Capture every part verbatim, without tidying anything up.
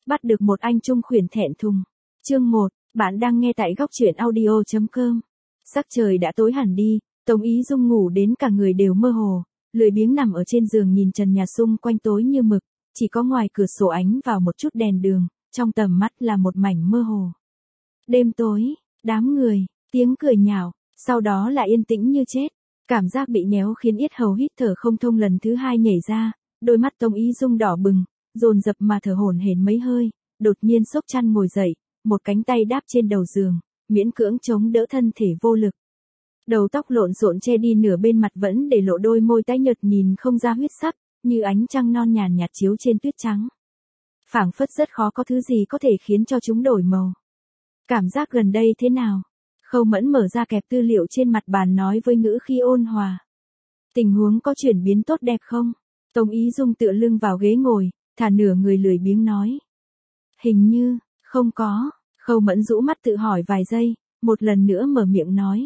Bắt được một anh trung khuyển thẹn thùng. Chương một, bạn đang nghe tại góc truyện audio chấm com. Sắc trời đã tối hẳn đi, Tống Ý Dung ngủ đến cả người đều mơ hồ, lười biếng nằm ở trên giường nhìn trần nhà xung quanh tối như mực, chỉ có ngoài cửa sổ ánh vào một chút đèn đường, trong tầm mắt là một mảnh mơ hồ. Đêm tối, đám người, tiếng cười nhạo, sau đó là yên tĩnh như chết. Cảm giác bị nhéo khiến yết hầu hít thở không thông lần thứ hai nhảy ra, đôi mắt Tống Ý Dung đỏ bừng, dồn dập mà thở hổn hển mấy hơi, đột nhiên xốc chăn ngồi dậy, một cánh tay đáp trên đầu giường, miễn cưỡng chống đỡ thân thể vô lực. Đầu tóc lộn xộn che đi nửa bên mặt vẫn để lộ đôi môi tái nhợt nhìn không ra huyết sắc, như ánh trăng non nhàn nhạt chiếu trên tuyết trắng. Phảng phất rất khó có thứ gì có thể khiến cho chúng đổi màu. Cảm giác gần đây thế nào? Khâu Mẫn mở ra kẹp tư liệu trên mặt bàn nói với ngữ khí ôn hòa. Tình huống có chuyển biến tốt đẹp không? Tống Ý Dung tựa lưng vào ghế ngồi, thả nửa người lười biếng nói. Hình như, không có. Khâu Mẫn rũ mắt tự hỏi vài giây, một lần nữa mở miệng nói.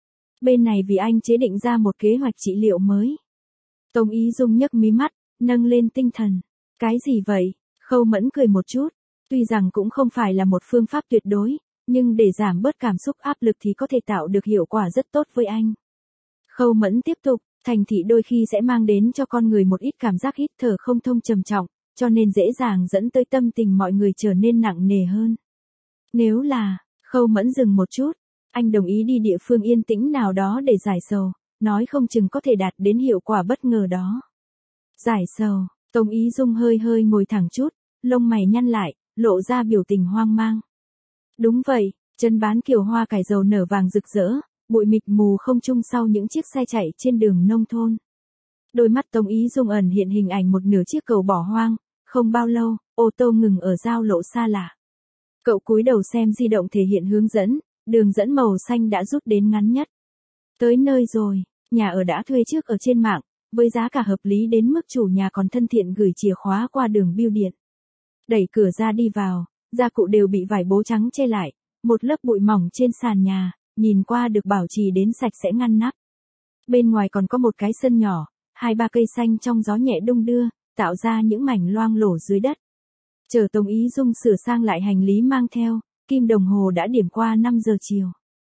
Bên này vì anh chế định ra một kế hoạch trị liệu mới. Tống Ý Dung nhấc mí mắt, nâng lên tinh thần. Cái gì vậy? Khâu Mẫn cười một chút. Tuy rằng cũng không phải là một phương pháp tuyệt đối, nhưng để giảm bớt cảm xúc áp lực thì có thể tạo được hiệu quả rất tốt với anh. Khâu Mẫn tiếp tục, thành thị đôi khi sẽ mang đến cho con người một ít cảm giác hít thở không thông trầm trọng, cho nên dễ dàng dẫn tới tâm tình mọi người trở nên nặng nề hơn. Nếu là, Khâu Mẫn dừng một chút, anh đồng ý đi địa phương yên tĩnh nào đó để giải sầu, nói không chừng có thể đạt đến hiệu quả bất ngờ đó. Giải sầu, Tống Ý Dung hơi hơi ngồi thẳng chút, lông mày nhăn lại, lộ ra biểu tình hoang mang. Đúng vậy, chân bán kiều hoa cải dầu nở vàng rực rỡ, bụi mịt mù không trung sau những chiếc xe chạy trên đường nông thôn. Đôi mắt Tống Ý Dung ẩn hiện hình ảnh một nửa chiếc cầu bỏ hoang, không bao lâu, ô tô ngừng ở giao lộ xa lạ. Cậu cúi đầu xem di động thể hiện hướng dẫn, đường dẫn màu xanh đã rút đến ngắn nhất. Tới nơi rồi, nhà ở đã thuê trước ở trên mạng, với giá cả hợp lý đến mức chủ nhà còn thân thiện gửi chìa khóa qua đường bưu điện. Đẩy cửa ra đi vào, gia cụ đều bị vải bố trắng che lại, một lớp bụi mỏng trên sàn nhà, nhìn qua được bảo trì đến sạch sẽ ngăn nắp. Bên ngoài còn có một cái sân nhỏ, hai ba cây xanh trong gió nhẹ đung đưa, tạo ra những mảnh loang lổ dưới đất. Chờ Tống Ý Dung sửa sang lại hành lý mang theo, kim đồng hồ đã điểm qua năm giờ chiều.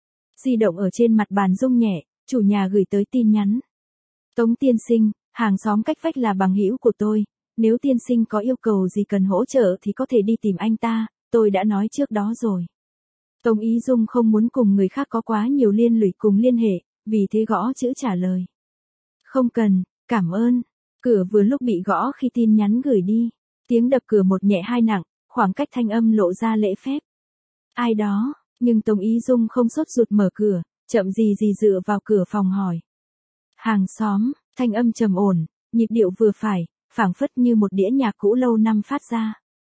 Di động ở trên mặt bàn rung nhẹ, chủ nhà gửi tới tin nhắn. Tống tiên sinh, hàng xóm cách vách là bằng hữu của tôi, nếu tiên sinh có yêu cầu gì cần hỗ trợ thì có thể đi tìm anh ta, tôi đã nói trước đó rồi. Tống Ý Dung không muốn cùng người khác có quá nhiều liên lụy cùng liên hệ, vì thế gõ chữ trả lời. Không cần, cảm ơn. Cửa vừa lúc bị gõ khi tin nhắn gửi đi. Tiếng đập cửa một nhẹ hai nặng, khoảng cách thanh âm lộ ra lễ phép. Ai đó, nhưng Tống Ý Dung không sốt ruột mở cửa, chậm gì gì dựa vào cửa phòng hỏi. Hàng xóm, thanh âm trầm ổn, nhịp điệu vừa phải, phảng phất như một đĩa nhạc cũ lâu năm phát ra.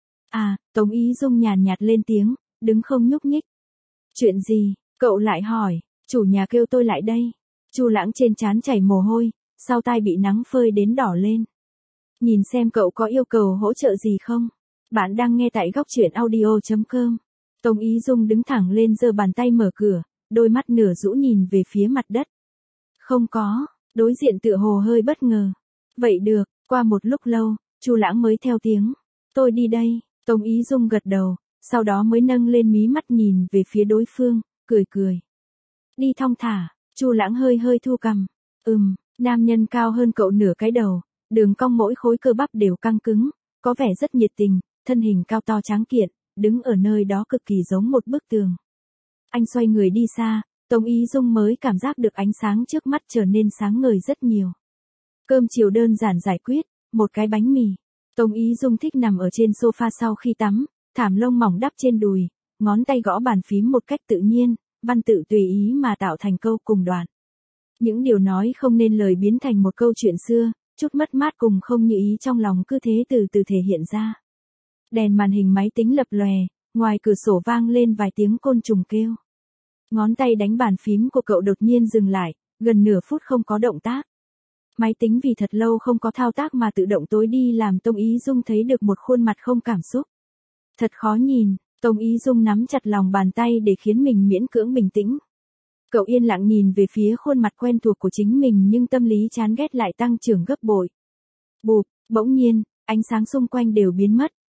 À, Tống Ý Dung nhàn nhạt lên tiếng, đứng không nhúc nhích. Chuyện gì? Cậu lại hỏi, chủ nhà kêu tôi lại đây. Chu Lãng trên trán chảy mồ hôi, sau tai bị nắng phơi đến đỏ lên. Nhìn xem cậu có yêu cầu hỗ trợ gì không? Bạn đang nghe tại góc truyện audio chấm com. Tống Ý Dung đứng thẳng lên giơ bàn tay mở cửa, đôi mắt nửa rũ nhìn về phía mặt đất. Không có, đối diện tựa hồ hơi bất ngờ. Vậy được, qua một lúc lâu, Chu Lãng mới theo tiếng. Tôi đi đây, Tống Ý Dung gật đầu, sau đó mới nâng lên mí mắt nhìn về phía đối phương, cười cười. Đi thong thả, Chu Lãng hơi hơi thu cằm. Ừm, nam nhân cao hơn cậu nửa cái đầu, đường cong mỗi khối cơ bắp đều căng cứng, có vẻ rất nhiệt tình, thân hình cao to tráng kiện, đứng ở nơi đó cực kỳ giống một bức tường. Anh xoay người đi xa, Tống Ý Dung mới cảm giác được ánh sáng trước mắt trở nên sáng ngời rất nhiều. Cơm chiều đơn giản giải quyết, một cái bánh mì. Tống Ý Dung thích nằm ở trên sofa sau khi tắm, thảm lông mỏng đắp trên đùi, ngón tay gõ bàn phím một cách tự nhiên, văn tự tùy ý mà tạo thành câu cùng đoạn. Những điều nói không nên lời biến thành một câu chuyện xưa, chút mất mát cùng không như ý trong lòng cứ thế từ từ thể hiện ra. Đèn màn hình máy tính lập lòe, ngoài cửa sổ vang lên vài tiếng côn trùng kêu. Ngón tay đánh bàn phím của cậu đột nhiên dừng lại, gần nửa phút không có động tác. Máy tính vì thật lâu không có thao tác mà tự động tối đi làm Tống Ý Dung thấy được một khuôn mặt không cảm xúc. Thật khó nhìn, Tống Ý Dung nắm chặt lòng bàn tay để khiến mình miễn cưỡng bình tĩnh. Cậu yên lặng nhìn về phía khuôn mặt quen thuộc của chính mình nhưng tâm lý chán ghét lại tăng trưởng gấp bội. Bụp, bỗng nhiên, ánh sáng xung quanh đều biến mất,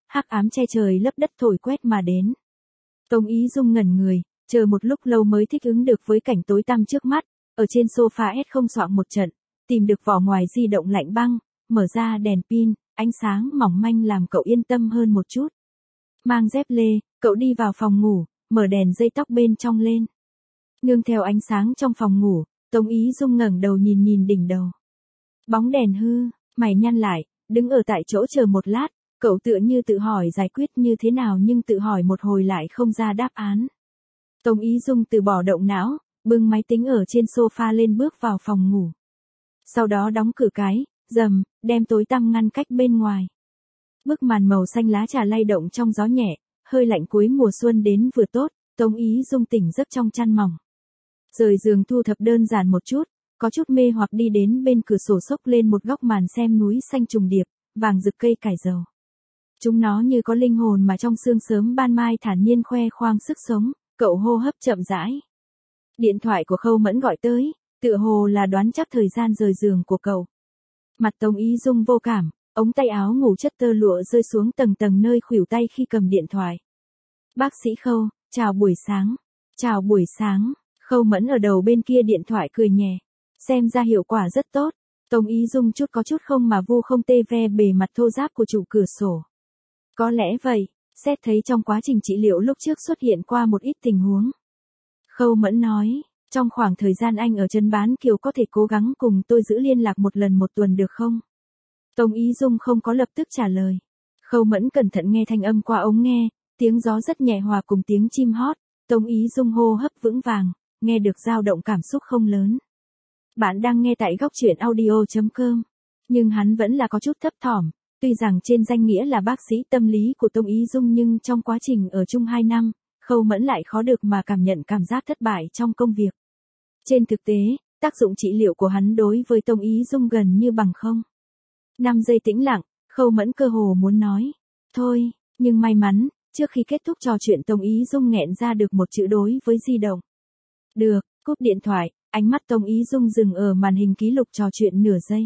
hắc ám che trời lấp đất thổi quét mà đến. Tống Ý Dung ngẩn người, chờ một lúc lâu mới thích ứng được với cảnh tối tăm trước mắt, ở trên sofa ét không soạng một trận, tìm được vỏ ngoài di động lạnh băng, mở ra đèn pin, ánh sáng mỏng manh làm cậu yên tâm hơn một chút. Mang dép lê, cậu đi vào phòng ngủ, mở đèn dây tóc bên trong lên. Nương theo ánh sáng trong phòng ngủ, Tống Ý Dung ngẩng đầu nhìn nhìn đỉnh đầu. Bóng đèn hư, mày nhăn lại, đứng ở tại chỗ chờ một lát, cậu tựa như tự hỏi giải quyết như thế nào nhưng tự hỏi một hồi lại không ra đáp án. Tống Ý Dung từ bỏ động não, bưng máy tính ở trên sofa lên bước vào phòng ngủ. Sau đó đóng cửa cái, rầm, đem tối tăm ngăn cách bên ngoài. Bức màn màu xanh lá trà lay động trong gió nhẹ, hơi lạnh cuối mùa xuân đến vừa tốt, Tống Ý Dung tỉnh giấc trong chăn mỏng. Rời giường thu thập đơn giản một chút, có chút mê hoặc đi đến bên cửa sổ xốc lên một góc màn xem núi xanh trùng điệp, vàng rực cây cải dầu. Chúng nó như có linh hồn mà trong sương sớm ban mai thản nhiên khoe khoang sức sống, cậu hô hấp chậm rãi. Điện thoại của Khâu Mẫn gọi tới, tựa hồ là đoán chắc thời gian rời giường của cậu. Mặt Tống Ý Dung vô cảm, ống tay áo ngủ chất tơ lụa rơi xuống tầng tầng nơi khuỷu tay khi cầm điện thoại. Bác sĩ Khâu, chào buổi sáng. Chào buổi sáng, Khâu Mẫn ở đầu bên kia điện thoại cười nhẹ. Xem ra hiệu quả rất tốt. Tống Ý Dung chút có chút không mà vu không tê ve bề mặt thô ráp của trụ cửa sổ. Có lẽ vậy, xét thấy trong quá trình trị liệu lúc trước xuất hiện qua một ít tình huống. Khâu Mẫn nói, trong khoảng thời gian anh ở Trấn Bán Kiều có thể cố gắng cùng tôi giữ liên lạc một lần một tuần được không? Tống Ý Dung không có lập tức trả lời. Khâu Mẫn cẩn thận nghe thanh âm qua ống nghe, tiếng gió rất nhẹ hòa cùng tiếng chim hót. Tống Ý Dung hô hấp vững vàng, nghe được dao động cảm xúc không lớn. Bạn đang nghe tại góc truyện audio chấm com. Nhưng hắn vẫn là có chút thấp thỏm, tuy rằng trên danh nghĩa là bác sĩ tâm lý của Tống Ý Dung nhưng trong quá trình ở chung hai năm, Khâu Mẫn lại khó được mà cảm nhận cảm giác thất bại trong công việc. Trên thực tế, tác dụng trị liệu của hắn đối với Tống Ý Dung gần như bằng không. năm giây tĩnh lặng, Khâu Mẫn cơ hồ muốn nói, thôi, nhưng may mắn, trước khi kết thúc trò chuyện Tống Ý Dung nghẹn ra được một chữ đối với di động. Được, cúp điện thoại, ánh mắt Tống Ý Dung dừng ở màn hình ký lục trò chuyện nửa giây.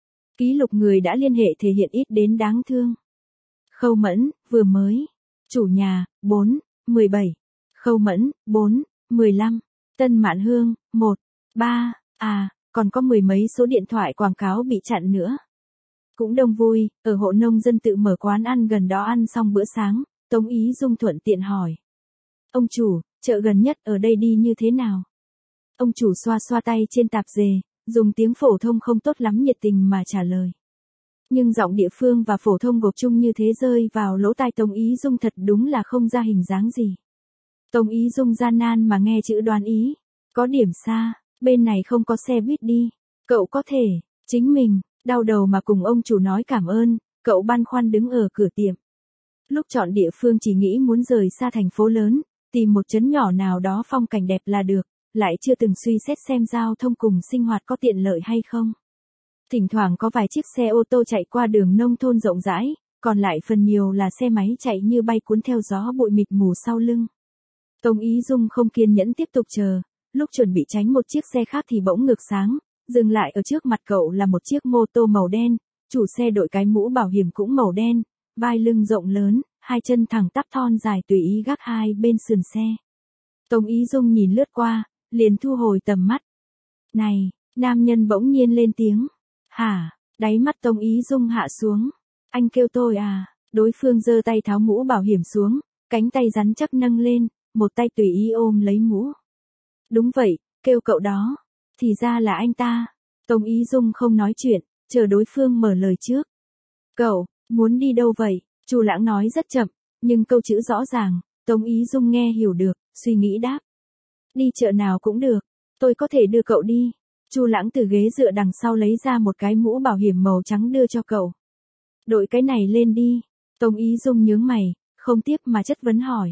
Ký lục người đã liên hệ thể hiện ít đến đáng thương. Khâu Mẫn, vừa mới. Chủ nhà, bốn, mười bảy. Khâu Mẫn, bốn, mười lăm. Tân Mạn Hương, một, ba. À, còn có mười mấy số điện thoại quảng cáo bị chặn nữa. Cũng đông vui, ở hộ nông dân tự mở quán ăn gần đó ăn xong bữa sáng, Tống Ý Dung thuận tiện hỏi. Ông chủ, chợ gần nhất ở đây đi như thế nào? Ông chủ xoa xoa tay trên tạp dề, dùng tiếng phổ thông không tốt lắm nhiệt tình mà trả lời. Nhưng giọng địa phương và phổ thông gộp chung như thế rơi vào lỗ tai Tống Ý Dung thật đúng là không ra hình dáng gì. Tống Ý Dung gian nan mà nghe chữ đoán ý. Có điểm xa, bên này không có xe buýt đi. Cậu có thể, chính mình, đau đầu mà cùng ông chủ nói cảm ơn, cậu băn khoăn đứng ở cửa tiệm. Lúc chọn địa phương chỉ nghĩ muốn rời xa thành phố lớn, tìm một trấn nhỏ nào đó phong cảnh đẹp là được, lại chưa từng suy xét xem giao thông cùng sinh hoạt có tiện lợi hay không. Thỉnh thoảng có vài chiếc xe ô tô chạy qua đường nông thôn rộng rãi, còn lại phần nhiều là xe máy chạy như bay cuốn theo gió bụi mịt mù sau lưng. Tống Ý Dung không kiên nhẫn tiếp tục chờ, lúc chuẩn bị tránh một chiếc xe khác thì bỗng ngược sáng, dừng lại ở trước mặt cậu là một chiếc mô tô màu đen, chủ xe đội cái mũ bảo hiểm cũng màu đen, vai lưng rộng lớn, hai chân thẳng tắp thon dài tùy ý gác hai bên sườn xe. Tống Ý Dung nhìn lướt qua, liền thu hồi tầm mắt. Này, nam nhân bỗng nhiên lên tiếng. Hả, đáy mắt Tống Ý Dung hạ xuống. Anh kêu tôi à, đối phương giơ tay tháo mũ bảo hiểm xuống, cánh tay rắn chắc nâng lên, một tay tùy ý ôm lấy mũ. Đúng vậy, kêu cậu đó. Thì ra là anh ta. Tống Ý Dung không nói chuyện, chờ đối phương mở lời trước. Cậu, muốn đi đâu vậy? Chu Lãng nói rất chậm, nhưng câu chữ rõ ràng, Tống Ý Dung nghe hiểu được, suy nghĩ đáp. Đi chợ nào cũng được, tôi có thể đưa cậu đi. Chu Lãng từ ghế dựa đằng sau lấy ra một cái mũ bảo hiểm màu trắng đưa cho cậu. Đội cái này lên đi. Tống Ý Dung nhướng mày, không tiếp mà chất vấn hỏi.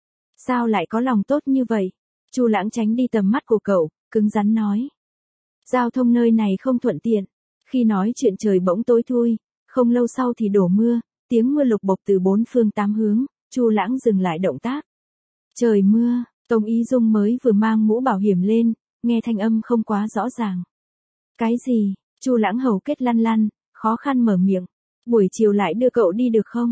Sao lại có lòng tốt như vậy? Chu Lãng tránh đi tầm mắt của cậu, cứng rắn nói. Giao thông nơi này không thuận tiện. Khi nói chuyện trời bỗng tối thui, không lâu sau thì đổ mưa, tiếng mưa lục bộc từ bốn phương tám hướng, Chu Lãng dừng lại động tác. Trời mưa, Tống Ý Dung mới vừa mang mũ bảo hiểm lên, nghe thanh âm không quá rõ ràng. Cái gì? Chu Lãng hầu kết lăn lăn, khó khăn mở miệng. Buổi chiều lại đưa cậu đi được không?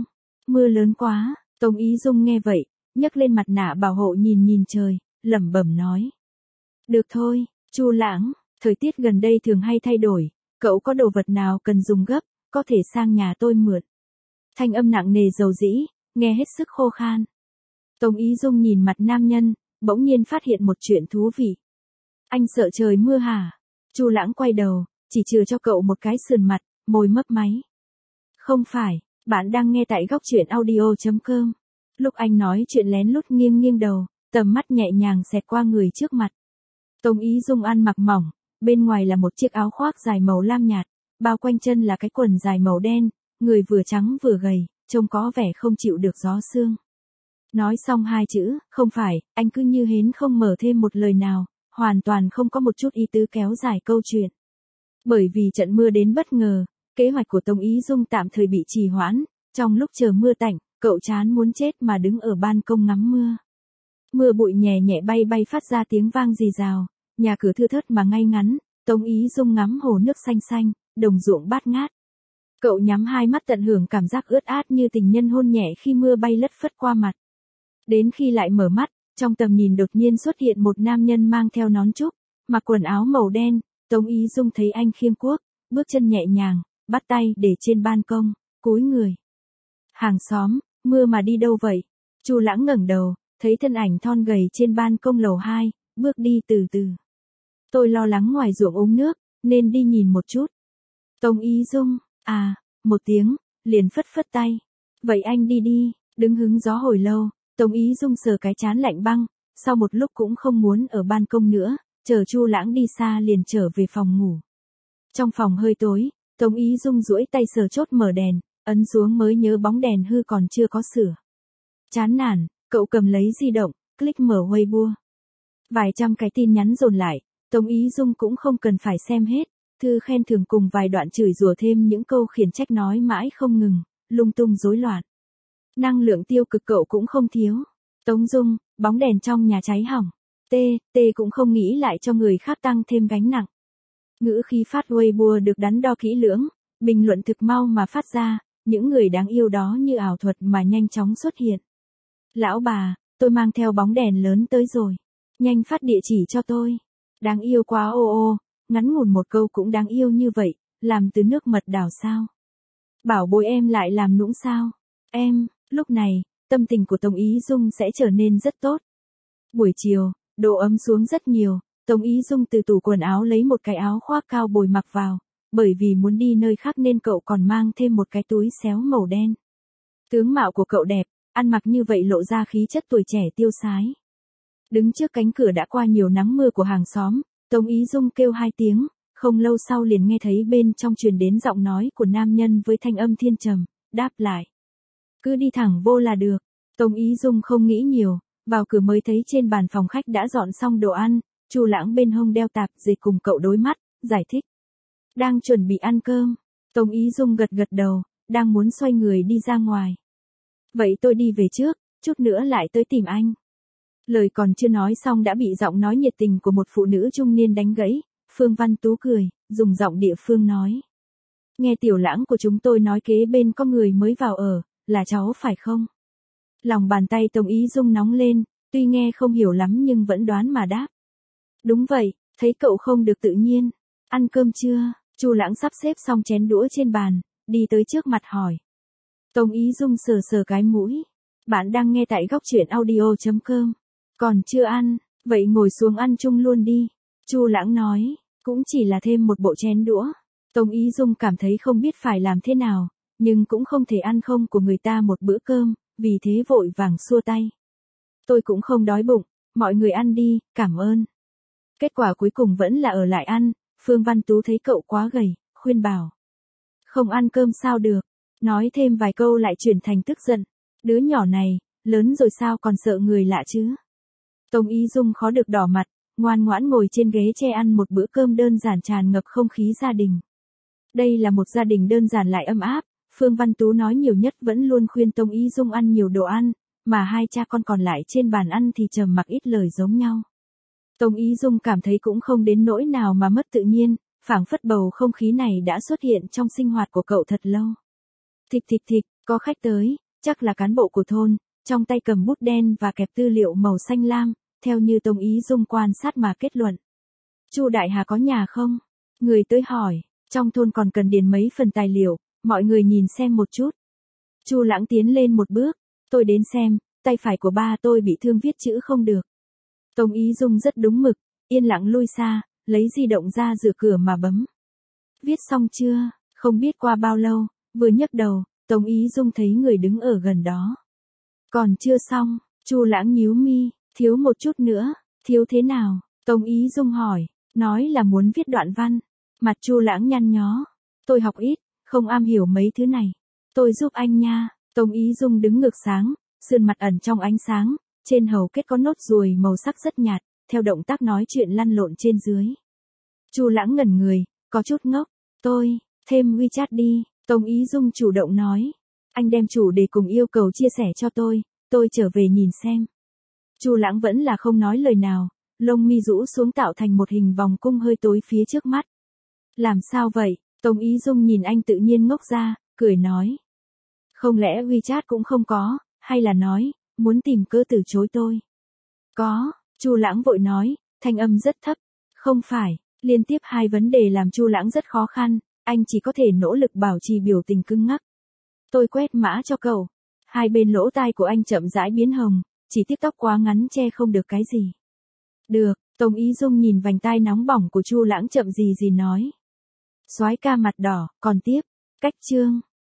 Mưa lớn quá, Tống Ý Dung nghe vậy, nhấc lên mặt nạ bảo hộ nhìn nhìn trời, lẩm bẩm nói. Được thôi, Chu Lãng, thời tiết gần đây thường hay thay đổi, cậu có đồ vật nào cần dùng gấp, có thể sang nhà tôi mượn. Thanh âm nặng nề dầu dĩ, nghe hết sức khô khan. Tống Ý Dung nhìn mặt nam nhân, bỗng nhiên phát hiện một chuyện thú vị. Anh sợ trời mưa hả? Chu Lãng quay đầu, chỉ chừa cho cậu một cái sườn mặt, môi mấp máy. Không phải, bạn đang nghe tại góc truyện audio chấm com. Lúc anh nói chuyện lén lút nghiêng nghiêng đầu, tầm mắt nhẹ nhàng xẹt qua người trước mặt. Tống Ý Dung ăn mặc mỏng, bên ngoài là một chiếc áo khoác dài màu lam nhạt, bao quanh chân là cái quần dài màu đen, người vừa trắng vừa gầy, trông có vẻ không chịu được gió sương. Nói xong hai chữ, không phải, anh cứ như hến không mở thêm một lời nào, hoàn toàn không có một chút ý tứ kéo dài câu chuyện. Bởi vì trận mưa đến bất ngờ, kế hoạch của Tống Ý Dung tạm thời bị trì hoãn, trong lúc chờ mưa tạnh, cậu chán muốn chết mà đứng ở ban công ngắm mưa. Mưa bụi nhẹ nhẹ bay bay phát ra tiếng vang rì rào, nhà cửa thưa thớt mà ngay ngắn, Tống Ý Dung ngắm hồ nước xanh xanh, đồng ruộng bát ngát. Cậu nhắm hai mắt tận hưởng cảm giác ướt át như tình nhân hôn nhẹ khi mưa bay lất phất qua mặt. Đến khi lại mở mắt, trong tầm nhìn đột nhiên xuất hiện một nam nhân mang theo nón trúc, mặc quần áo màu đen, Tống Ý Dung thấy anh khiêng cuốc, bước chân nhẹ nhàng, bắt tay để trên ban công, cúi người. Hàng xóm, mưa mà đi đâu vậy? Chu Lãng ngẩng đầu, thấy thân ảnh thon gầy trên ban công lầu hai, bước đi từ từ. Tôi lo lắng ngoài ruộng ống nước, nên đi nhìn một chút. Tống Ý Dung, à, một tiếng, liền phất phất tay. Vậy anh đi đi, đứng hứng gió hồi lâu, Tống Ý Dung sờ cái trán lạnh băng, sau một lúc cũng không muốn ở ban công nữa, chờ Chu Lãng đi xa liền trở về phòng ngủ. Trong phòng hơi tối, Tống Ý Dung duỗi tay sờ chốt mở đèn, ấn xuống mới nhớ bóng đèn hư còn chưa có sửa. Chán nản, cậu cầm lấy di động, click mở Weibo. Vài trăm cái tin nhắn dồn lại, Tống Ý Dung cũng không cần phải xem hết, thư khen thưởng cùng vài đoạn chửi rủa thêm những câu khiển trách nói mãi không ngừng, lung tung rối loạn. Năng lượng tiêu cực cậu cũng không thiếu. Tống Dung, bóng đèn trong nhà cháy hỏng. T, T cũng không nghĩ lại cho người khác tăng thêm gánh nặng. Ngữ khí phát Weibo được đắn đo kỹ lưỡng, bình luận thực mau mà phát ra, những người đáng yêu đó như ảo thuật mà nhanh chóng xuất hiện. Lão bà, tôi mang theo bóng đèn lớn tới rồi. Nhanh phát địa chỉ cho tôi. Đáng yêu quá ô ô, ngắn ngủn một câu cũng đáng yêu như vậy, làm từ nước mật đảo sao? Bảo bối em lại làm nũng sao? Em, lúc này, tâm tình của Tống Ý Dung sẽ trở nên rất tốt. Buổi chiều, độ ấm xuống rất nhiều, Tống Ý Dung từ tủ quần áo lấy một cái áo khoác cao bồi mặc vào, bởi vì muốn đi nơi khác nên cậu còn mang thêm một cái túi xéo màu đen. Tướng mạo của cậu đẹp, ăn mặc như vậy lộ ra khí chất tuổi trẻ tiêu sái. Đứng trước cánh cửa đã qua nhiều nắng mưa của hàng xóm, Tống Ý Dung kêu hai tiếng, không lâu sau liền nghe thấy bên trong truyền đến giọng nói của nam nhân với thanh âm thiên trầm, đáp lại. Cứ đi thẳng vô là được. Tống Ý Dung không nghĩ nhiều, vào cửa mới thấy trên bàn phòng khách đã dọn xong đồ ăn, Chu Lãng bên hông đeo tạp dề cùng cậu đối mắt, giải thích. Đang chuẩn bị ăn cơm. Tống Ý Dung gật gật đầu, đang muốn xoay người đi ra ngoài. Vậy tôi đi về trước, chút nữa lại tới tìm anh. Lời còn chưa nói xong đã bị giọng nói nhiệt tình của một phụ nữ trung niên đánh gãy, Phương Văn Tú cười, dùng giọng địa phương nói. Nghe tiểu Lãng của chúng tôi nói kế bên có người mới vào ở, là cháu phải không? Lòng bàn tay Tống Ý Dung nóng lên, tuy nghe không hiểu lắm nhưng vẫn đoán mà đáp. Đúng vậy, thấy cậu không được tự nhiên. Ăn cơm chưa? Chu Lãng sắp xếp xong chén đũa trên bàn, đi tới trước mặt hỏi. Tống Ý Dung sờ sờ cái mũi. Bạn đang nghe tại góc truyện audio chấm com. Còn chưa ăn, vậy ngồi xuống ăn chung luôn đi. Chu Lãng nói, cũng chỉ là thêm một bộ chén đũa. Tống Ý Dung cảm thấy không biết phải làm thế nào, nhưng cũng không thể ăn không của người ta một bữa cơm, vì thế vội vàng xua tay. Tôi cũng không đói bụng, mọi người ăn đi, cảm ơn. Kết quả cuối cùng vẫn là ở lại ăn, Phương Văn Tú thấy cậu quá gầy, khuyên bảo. Không ăn cơm sao được, nói thêm vài câu lại chuyển thành tức giận. Đứa nhỏ này, lớn rồi sao còn sợ người lạ chứ? Tống Ý Dung khó được đỏ mặt, ngoan ngoãn ngồi trên ghế tre ăn một bữa cơm đơn giản tràn ngập không khí gia đình. Đây là một gia đình đơn giản lại ấm áp, Phương Văn Tú nói nhiều nhất vẫn luôn khuyên Tống Ý Dung ăn nhiều đồ ăn, mà hai cha con còn lại trên bàn ăn thì trầm mặc ít lời giống nhau. Tống Ý Dung cảm thấy cũng không đến nỗi nào mà mất tự nhiên, phảng phất bầu không khí này đã xuất hiện trong sinh hoạt của cậu thật lâu. Thịch thịch thịch, có khách tới, chắc là cán bộ của thôn, trong tay cầm bút đen và kẹp tư liệu màu xanh lam, theo như Tống Ý Dung quan sát mà kết luận. Chu Đại Hà có nhà không? Người tới hỏi, trong thôn còn cần điền mấy phần tài liệu, mọi người nhìn xem một chút. Chu Lãng tiến lên một bước, tôi đến xem, tay phải của ba tôi bị thương viết chữ không được. Tống Ý Dung rất đúng mực, yên lặng lui xa, lấy di động ra rửa cửa mà bấm. Viết xong chưa? Không biết qua bao lâu, vừa nhấc đầu, Tống Ý Dung thấy người đứng ở gần đó. Còn chưa xong, Chu Lãng nhíu mi, thiếu một chút nữa, thiếu thế nào? Tống Ý Dung hỏi, nói là muốn viết đoạn văn. Mặt Chu Lãng nhăn nhó, tôi học ít, không am hiểu mấy thứ này. Tôi giúp anh nha. Tống Ý Dung đứng ngược sáng, sườn mặt ẩn trong ánh sáng, trên hầu kết có nốt ruồi màu sắc rất nhạt, theo động tác nói chuyện lăn lộn trên dưới. Chu Lãng ngẩn người, có chút ngốc, tôi, thêm WeChat đi, Tống Ý Dung chủ động nói. Anh đem chủ đề cùng yêu cầu chia sẻ cho tôi, tôi trở về nhìn xem. Chu Lãng vẫn là không nói lời nào, lông mi rũ xuống tạo thành một hình vòng cung hơi tối phía trước mắt. Làm sao vậy? Tống Ý Dung nhìn anh tự nhiên ngốc ra, cười nói. Không lẽ WeChat cũng không có, hay là nói, muốn tìm cớ từ chối tôi? Có, Chu Lãng vội nói, thanh âm rất thấp. Không phải, liên tiếp hai vấn đề làm Chu Lãng rất khó khăn, anh chỉ có thể nỗ lực bảo trì biểu tình cứng ngắc. Tôi quét mã cho cậu. Hai bên lỗ tai của anh chậm rãi biến hồng, chỉ tiếc tóc quá ngắn che không được cái gì. Được, Tống Ý Dung nhìn vành tai nóng bỏng của Chu Lãng chậm gì gì nói. Soái ca mặt đỏ, còn tiếp, cách chương.